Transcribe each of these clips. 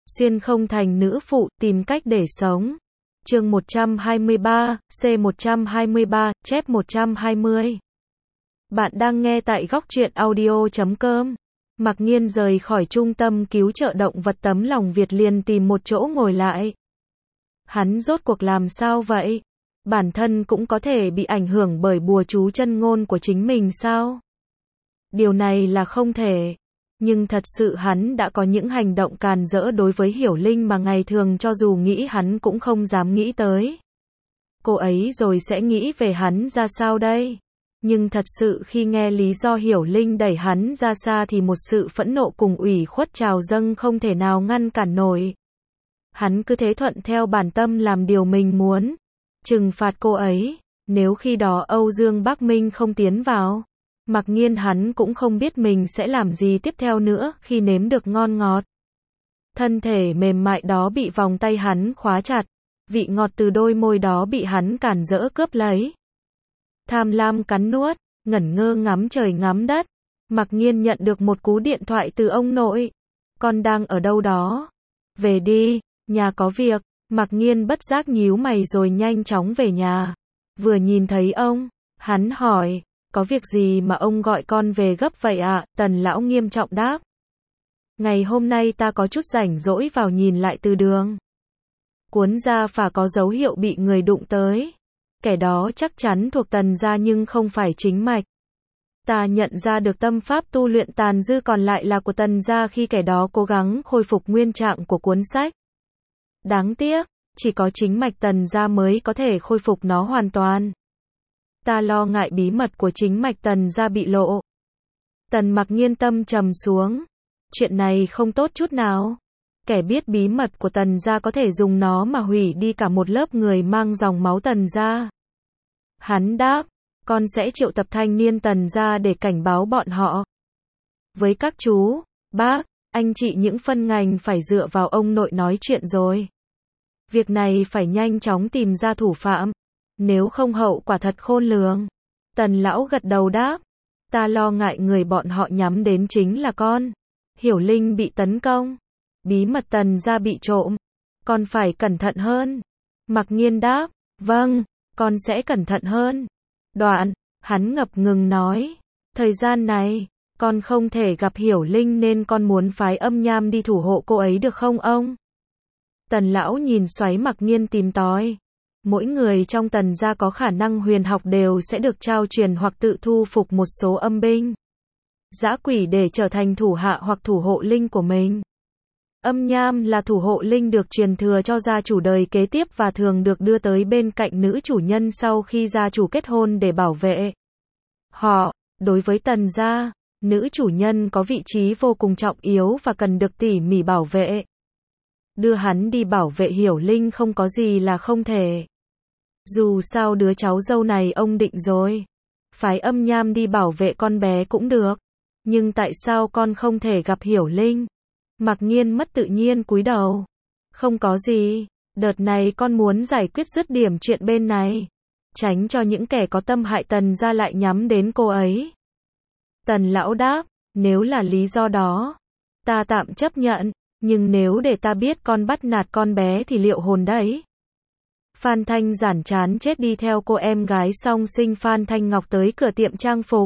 Xuyên không thành nữ phụ, tìm cách để sống. Chương 123, C123, chép 120. Bạn đang nghe tại góc truyện audio.com. Mặc Nhiên rời khỏi trung tâm cứu trợ động vật tấm lòng Việt liền tìm một chỗ ngồi lại. Hắn rốt cuộc làm sao vậy? Bản thân cũng có thể bị ảnh hưởng bởi bùa chú chân ngôn của chính mình sao? Điều này là không thể. Nhưng thật sự hắn đã có những hành động càn rỡ đối với Hiểu Linh mà ngày thường cho dù nghĩ hắn cũng không dám nghĩ tới. Cô ấy rồi sẽ nghĩ về hắn ra sao đây? Nhưng thật sự khi nghe lý do Hiểu Linh đẩy hắn ra xa thì một sự phẫn nộ cùng ủy khuất trào dâng không thể nào ngăn cản nổi. Hắn cứ thế thuận theo bản tâm làm điều mình muốn. Trừng phạt cô ấy, nếu khi đó Âu Dương Bắc Minh không tiến vào. Mặc nhiên hắn cũng không biết mình sẽ làm gì tiếp theo nữa khi nếm được ngon ngọt. Thân thể mềm mại đó bị vòng tay hắn khóa chặt, vị ngọt từ đôi môi đó bị hắn cản rỡ cướp lấy. Tham lam cắn nuốt, ngẩn ngơ ngắm trời ngắm đất. Mặc nhiên nhận được một cú điện thoại từ ông nội. Con đang ở đâu đó? Về đi, nhà có việc. Mặc nhiên bất giác nhíu mày rồi nhanh chóng về nhà. Vừa nhìn thấy ông, hắn hỏi. Có việc gì mà ông gọi con về gấp vậy ạ? Tần lão nghiêm trọng đáp. Ngày hôm nay ta có chút rảnh rỗi vào nhìn lại từ đường. Cuốn gia phả có dấu hiệu bị người đụng tới. Kẻ đó chắc chắn thuộc Tần gia nhưng không phải chính mạch. Ta nhận ra được tâm pháp tu luyện tàn dư còn lại là của Tần gia khi kẻ đó cố gắng khôi phục nguyên trạng của cuốn sách. Đáng tiếc, chỉ có chính mạch Tần gia mới có thể khôi phục nó hoàn toàn. Ta lo ngại bí mật của chính mạch Tần gia bị lộ. Tần Mặc Nhiên tâm trầm xuống. Chuyện này không tốt chút nào. Kẻ biết bí mật của Tần gia có thể dùng nó mà hủy đi cả một lớp người mang dòng máu Tần gia. Hắn đáp, con sẽ triệu tập thanh niên Tần gia để cảnh báo bọn họ. Với các chú, bác, anh chị những phân ngành phải dựa vào ông nội nói chuyện rồi. Việc này phải nhanh chóng tìm ra thủ phạm. Nếu không hậu quả thật khôn lường. Tần lão gật đầu đáp. Ta lo ngại người bọn họ nhắm đến chính là con. Hiểu Linh bị tấn công. Bí mật Tần gia bị trộm. Con phải cẩn thận hơn. Mặc Nhiên đáp. Vâng, con sẽ cẩn thận hơn. Đoạn, hắn ngập ngừng nói. Thời gian này, con không thể gặp Hiểu Linh nên con muốn phái Âm Nham đi thủ hộ cô ấy được không ông? Tần lão nhìn xoáy Mặc Nhiên tìm tòi. Mỗi người trong Tần gia có khả năng huyền học đều sẽ được trao truyền hoặc tự thu phục một số âm binh, dã quỷ để trở thành thủ hạ hoặc thủ hộ linh của mình. Âm Nham là thủ hộ linh được truyền thừa cho gia chủ đời kế tiếp và thường được đưa tới bên cạnh nữ chủ nhân sau khi gia chủ kết hôn để bảo vệ họ. Đối với Tần gia, nữ chủ nhân có vị trí vô cùng trọng yếu và cần được tỉ mỉ bảo vệ. Đưa hắn đi bảo vệ Hiểu Linh không có gì là không thể. Dù sao đứa cháu dâu này ông định rồi. Phái Âm Nham đi bảo vệ con bé cũng được. Nhưng tại sao con không thể gặp Hiểu Linh? Mặc Nhiên mất tự nhiên cúi đầu. Không có gì. Đợt này con muốn giải quyết dứt điểm chuyện bên này. Tránh cho những kẻ có tâm hại Tần gia lại nhắm đến cô ấy. Tần lão đáp. Nếu là lý do đó, ta tạm chấp nhận. Nhưng nếu để ta biết con bắt nạt con bé thì liệu hồn đấy. Phan Thanh Giản chán chết đi theo cô em gái song sinh Phan Thanh Ngọc tới cửa tiệm trang phục.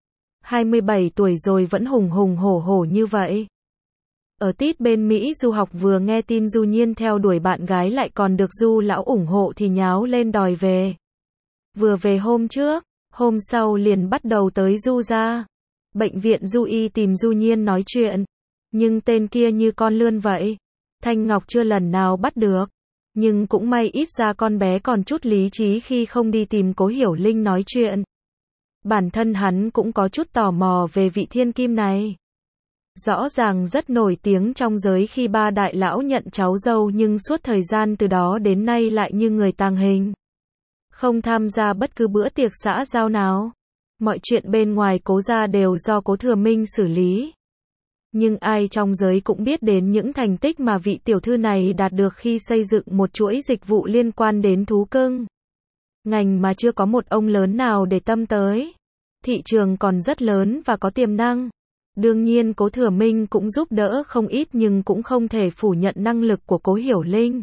27 tuổi rồi vẫn hùng hùng hổ hổ như vậy. Ở tít bên Mỹ du học vừa nghe tin Du Nhiên theo đuổi bạn gái lại còn được Du lão ủng hộ thì nháo lên đòi về. Vừa về hôm trước, hôm sau liền bắt đầu tới Du gia. Bệnh viện Du y tìm Du Nhiên nói chuyện. Nhưng tên kia như con lươn vậy. Thanh Ngọc chưa lần nào bắt được. Nhưng cũng may ít ra con bé còn chút lý trí khi không đi tìm Cố Hiểu Linh nói chuyện. Bản thân hắn cũng có chút tò mò về vị thiên kim này. Rõ ràng rất nổi tiếng trong giới khi ba đại lão nhận cháu dâu nhưng suốt thời gian từ đó đến nay lại như người tàng hình. Không tham gia bất cứ bữa tiệc xã giao nào. Mọi chuyện bên ngoài Cố gia đều do Cố Thừa Minh xử lý. Nhưng ai trong giới cũng biết đến những thành tích mà vị tiểu thư này đạt được khi xây dựng một chuỗi dịch vụ liên quan đến thú cưng. Ngành mà chưa có một ông lớn nào để tâm tới. Thị trường còn rất lớn và có tiềm năng. Đương nhiên Cố Thừa Minh cũng giúp đỡ không ít nhưng cũng không thể phủ nhận năng lực của Cố Hiểu Linh.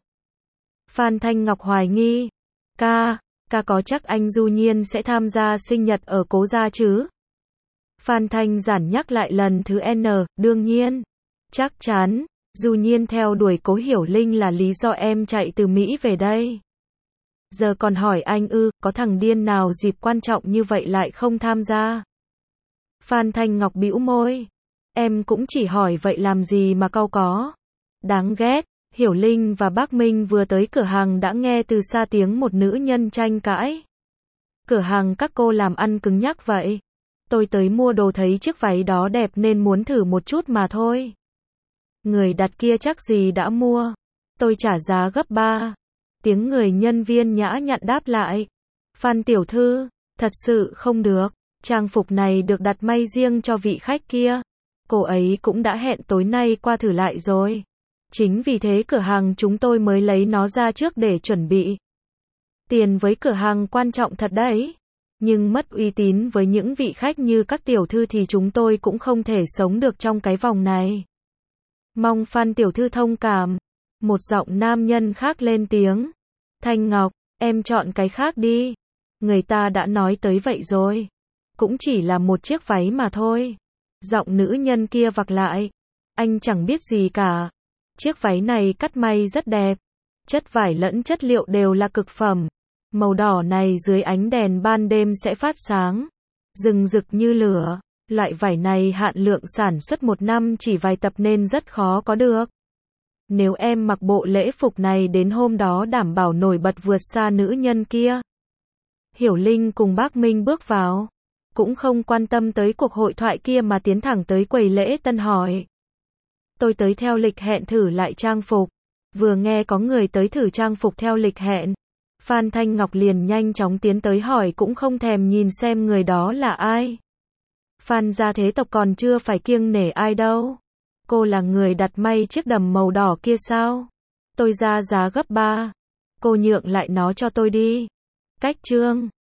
Phan Thanh Ngọc hoài nghi. Ca có chắc anh Du Nhiên sẽ tham gia sinh nhật ở Cố gia chứ? Phan Thanh Giản nhắc lại lần thứ N, đương nhiên. Chắc chắn, Du Nhiên theo đuổi Cố Hiểu Linh là lý do em chạy từ Mỹ về đây. Giờ còn hỏi anh có thằng điên nào dịp quan trọng như vậy lại không tham gia? Phan Thanh Ngọc bĩu môi. Em cũng chỉ hỏi vậy làm gì mà cau có. Đáng ghét. Hiểu Linh và Bác Minh vừa tới cửa hàng đã nghe từ xa tiếng một nữ nhân tranh cãi. Cửa hàng các cô làm ăn cứng nhắc vậy. Tôi tới mua đồ thấy chiếc váy đó đẹp nên muốn thử một chút mà thôi. Người đặt kia chắc gì đã mua. Tôi trả giá gấp 3. Tiếng người nhân viên nhã nhặn đáp lại. Phan tiểu thư, thật sự không được. Trang phục này được đặt may riêng cho vị khách kia. Cô ấy cũng đã hẹn tối nay qua thử lại rồi. Chính vì thế cửa hàng chúng tôi mới lấy nó ra trước để chuẩn bị. Tiền với cửa hàng quan trọng thật đấy. Nhưng mất uy tín với những vị khách như các tiểu thư thì chúng tôi cũng không thể sống được trong cái vòng này. Mong Phan tiểu thư thông cảm. Một giọng nam nhân khác lên tiếng. Thanh Ngọc, em chọn cái khác đi. Người ta đã nói tới vậy rồi. Cũng chỉ là một chiếc váy mà thôi. Giọng nữ nhân kia vặc lại. Anh chẳng biết gì cả. Chiếc váy này cắt may rất đẹp. Chất vải lẫn chất liệu đều là cực phẩm. Màu đỏ này dưới ánh đèn ban đêm sẽ phát sáng. Rừng rực như lửa. Loại vải này hạn lượng sản xuất 1 năm chỉ vài tập nên rất khó có được. Nếu em mặc bộ lễ phục này đến hôm đó đảm bảo nổi bật vượt xa nữ nhân kia. Hiểu Linh cùng Bác Minh bước vào. Cũng không quan tâm tới cuộc hội thoại kia mà tiến thẳng tới quầy lễ tân hỏi. Tôi tới theo lịch hẹn thử lại trang phục. Vừa nghe có người tới thử trang phục theo lịch hẹn. Phan Thanh Ngọc liền nhanh chóng tiến tới hỏi cũng không thèm nhìn xem người đó là ai. Phan gia thế tộc còn chưa phải kiêng nể ai đâu. Cô là người đặt may chiếc đầm màu đỏ kia sao? Tôi ra giá gấp 3. Cô nhượng lại nó cho tôi đi. Cách chương